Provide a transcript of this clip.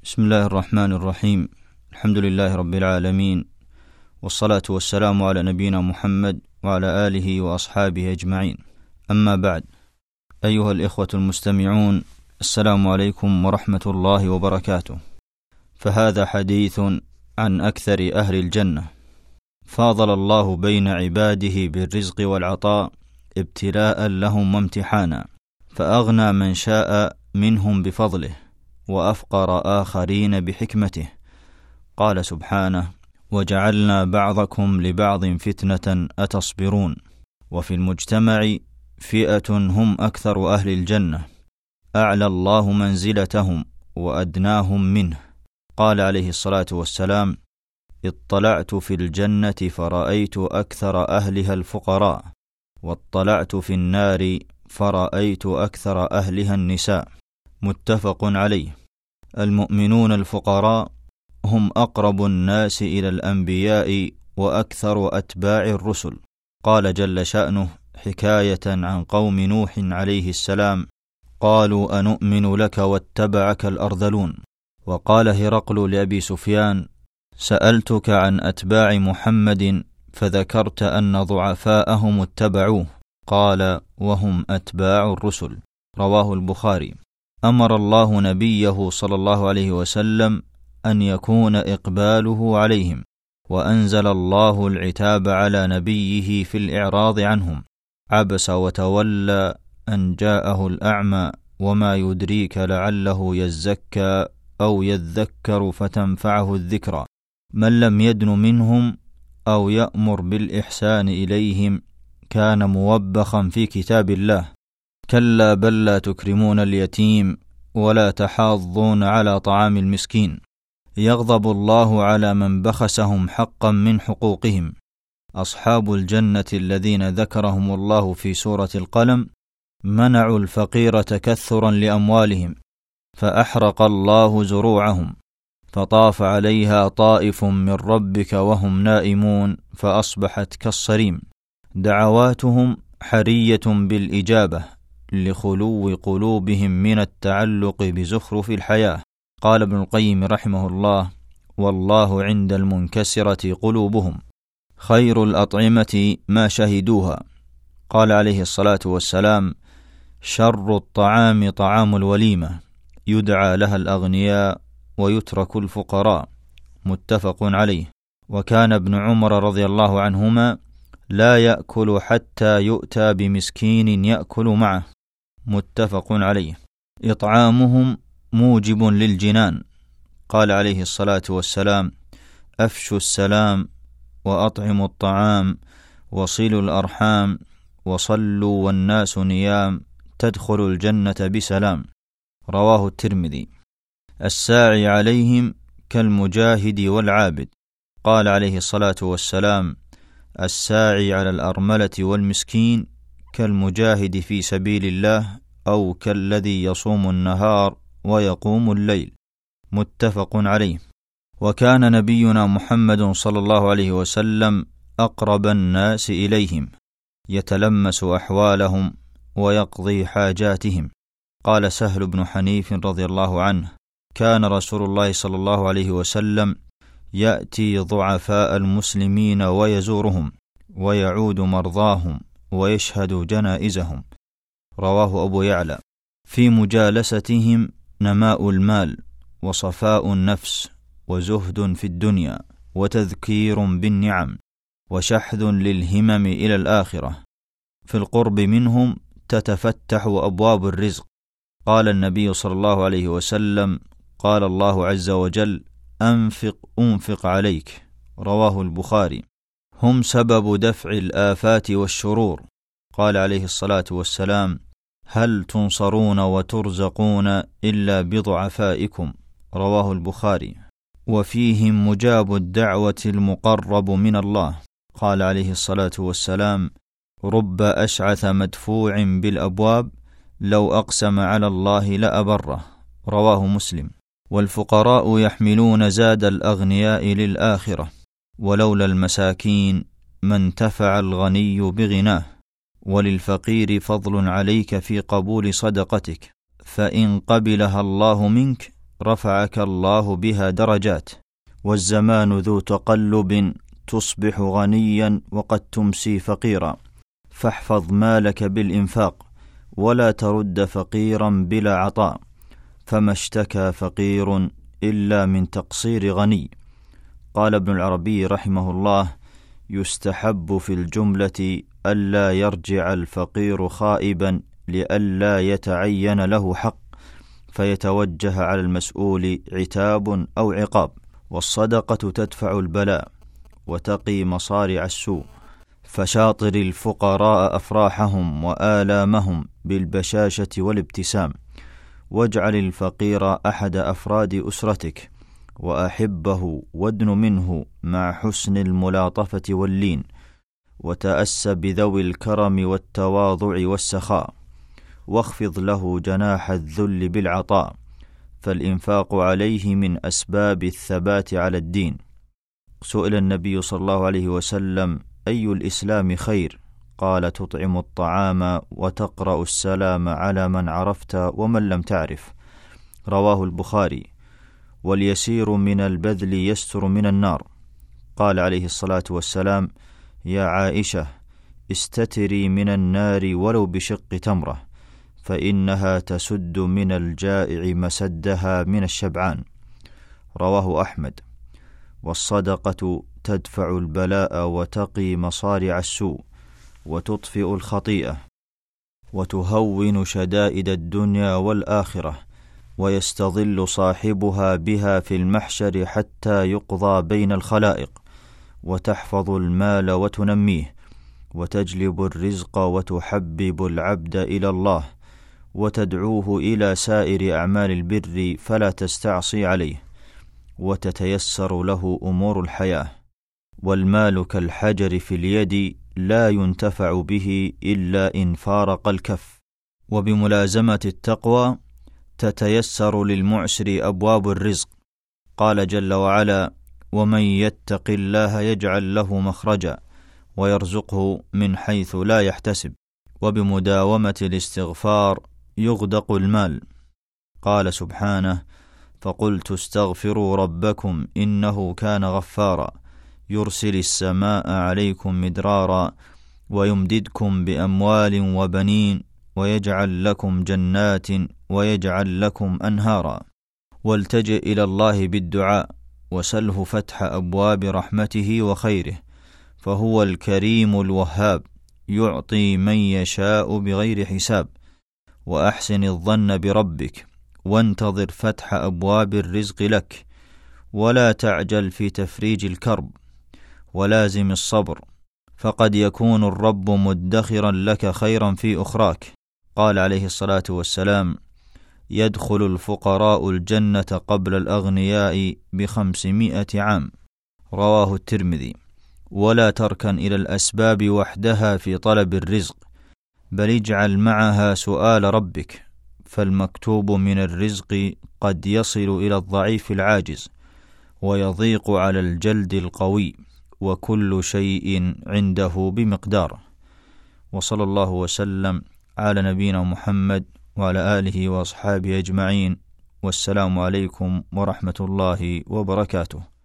بسم الله الرحمن الرحيم. الحمد لله رب العالمين، والصلاة والسلام على نبينا محمد وعلى آله وأصحابه أجمعين. أما بعد، أيها الإخوة المستمعون، السلام عليكم ورحمة الله وبركاته. فهذا حديث عن أكثر أهل الجنة. فاضل الله بين عباده بالرزق والعطاء ابتلاء لهم وامتحانا، فأغنى من شاء منهم بفضله، وأفقر آخرين بحكمته. قال سبحانه: وجعلنا بعضكم لبعض فتنة أتصبرون. وفي المجتمع فئة هم أكثر أهل الجنة، أعلى الله منزلتهم وأدناهم منه. قال عليه الصلاة والسلام: اطلعت في الجنة فرأيت أكثر أهلها الفقراء، واطلعت في النار فرأيت أكثر أهلها النساء. متفق عليه. المؤمنون الفقراء هم أقرب الناس إلى الأنبياء وأكثر أتباع الرسل. قال جل شأنه حكاية عن قوم نوح عليه السلام: قالوا أنؤمن لك واتبعك الأرذلون. وقال هرقل لأبي سفيان: سألتك عن أتباع محمد فذكرت أن ضعفاءهم اتبعوه، قال: وهم أتباع الرسل. رواه البخاري. أمر الله نبيه صلى الله عليه وسلم أن يكون إقباله عليهم، وأنزل الله العتاب على نبيه في الإعراض عنهم: عبس وتولى أن جاءه الأعمى وما يدريك لعله يزكى أو يذكر فتنفعه الذكرى. من لم يدن منهم أو يأمر بالإحسان إليهم كان موبخا في كتاب الله. كلا بل لا تكرمون اليتيم ولا تحاضون على طعام المسكين. يغضب الله على من بخسهم حقا من حقوقهم. أصحاب الجنة الذين ذكرهم الله في سورة القلم منعوا الفقير تكثرا لأموالهم، فأحرق الله زروعهم، فطاف عليها طائف من ربك وهم نائمون فأصبحت كالصريم. دعواتهم حرية بالإجابة لخلو قلوبهم من التعلق بزخرف الحياة. قال ابن القيم رحمه الله: والله عند المنكسرة قلوبهم. خير الأطعمة ما شهدوها. قال عليه الصلاة والسلام: شر الطعام طعام الوليمة، يدعى لها الأغنياء ويترك الفقراء. متفق عليه. وكان ابن عمر رضي الله عنهما لا يأكل حتى يؤتى بمسكين يأكل معه. متفق عليه. إطعامهم موجب للجنان. قال عليه الصلاة والسلام: أفشوا السلام وأطعموا الطعام وصلوا الأرحام وصلوا والناس نيام تدخلوا الجنة بسلام. رواه الترمذي. الساعي عليهم كالمجاهد والعابد. قال عليه الصلاة والسلام: الساعي على الأرملة والمسكين كالمجاهد في سبيل الله أو كالذي يصوم النهار ويقوم الليل. متفق عليه. وكان نبينا محمد صلى الله عليه وسلم أقرب الناس إليهم، يتلمس أحوالهم ويقضي حاجاتهم. قال سهل بن حنيف رضي الله عنه: كان رسول الله صلى الله عليه وسلم يأتي ضعفاء المسلمين ويزورهم ويعود مرضاهم ويشهد جنائزهم. رواه أبو يعلى. في مجالستهم نماء المال وصفاء النفس وزهد في الدنيا وتذكير بالنعم وشحذ للهمم إلى الآخرة. في القرب منهم تتفتح أبواب الرزق. قال النبي صلى الله عليه وسلم: قال الله عز وجل: أنفق عليك. رواه البخاري. هم سبب دفع الآفات والشرور. قال عليه الصلاة والسلام: هل تنصرون وترزقون إلا بضعفائكم. رواه البخاري. وفيهم مجاب الدعوة المقرب من الله. قال عليه الصلاة والسلام: رب أشعث مدفوع بالأبواب لو أقسم على الله لأبره. رواه مسلم. والفقراء يحملون زاد الأغنياء للآخرة، ولولا المساكين ما انتفع الغني بغناه. وللفقير فضل عليك في قبول صدقتك، فإن قبلها الله منك رفعك الله بها درجات، والزمان ذو تقلب، تصبح غنيا وقد تمسي فقيرا، فاحفظ مالك بالإنفاق، ولا ترد فقيرا بلا عطاء، فما اشتكى فقير إلا من تقصير غني. قال ابن العربي رحمه الله: يستحب في الجملة ألا يرجع الفقير خائبا لئلا يتعين له حق فيتوجه على المسؤول عتاب أو عقاب. والصدقة تدفع البلاء وتقي مصارع السوء، فشاطر الفقراء أفراحهم وآلامهم بالبشاشة والابتسام، واجعل الفقير أحد أفراد أسرتك، وأحبه وادن منه مع حسن الملاطفة واللين، وتأس بذوي الكرم والتواضع والسخاء، واخفض له جناح الذل بالعطاء، فالإنفاق عليه من أسباب الثبات على الدين. سئل النبي صلى الله عليه وسلم: أي الإسلام خير؟ قال: تطعم الطعام وتقرأ السلام على من عرفت ومن لم تعرف. رواه البخاري. واليسير من البذل يستر من النار. قال عليه الصلاة والسلام: يا عائشة، استتري من النار ولو بشق تمرة، فإنها تسد من الجائع مسدها من الشبعان. رواه أحمد. والصدقة تدفع البلاء وتقي مصارع السوء، وتطفئ الخطيئة، وتهون شدائد الدنيا والآخرة، ويستظل صاحبها بها في المحشر حتى يقضى بين الخلائق، وتحفظ المال وتنميه، وتجلب الرزق، وتحبب العبد إلى الله، وتدعوه إلى سائر أعمال البر فلا تستعصي عليه، وتتيسر له أمور الحياة. والمال كالحجر في اليد، لا ينتفع به إلا إن فارق الكف. وبملازمة التقوى تتيسر للمعسر أبواب الرزق. قال جل وعلا: ومن يتق الله يجعل له مخرجا ويرزقه من حيث لا يحتسب. وبمداومة الاستغفار يغدق المال. قال سبحانه: فقلت استغفروا ربكم إنه كان غفارا يرسل السماء عليكم مدرارا ويمددكم بأموال وبنين ويجعل لكم جنات ويجعل لكم أنهارا. والتجئ إلى الله بالدعاء، وسله فتح أبواب رحمته وخيره، فهو الكريم الوهاب، يعطي من يشاء بغير حساب. وأحسن الظن بربك، وانتظر فتح أبواب الرزق لك، ولا تعجل في تفريج الكرب، ولازم الصبر، فقد يكون الرب مدخرا لك خيرا في أخراك. قال عليه الصلاة والسلام: يدخل الفقراء الجنة قبل الأغنياء ب500 عام. رواه الترمذي. ولا تركن إلى الأسباب وحدها في طلب الرزق، بل اجعل معها سؤال ربك، فالمكتوب من الرزق قد يصل إلى الضعيف العاجز، ويضيق على الجلد القوي، وكل شيء عنده بمقداره. وصلى الله وسلم على نبينا محمد وعلى آله وأصحابه أجمعين، والسلام عليكم ورحمة الله وبركاته.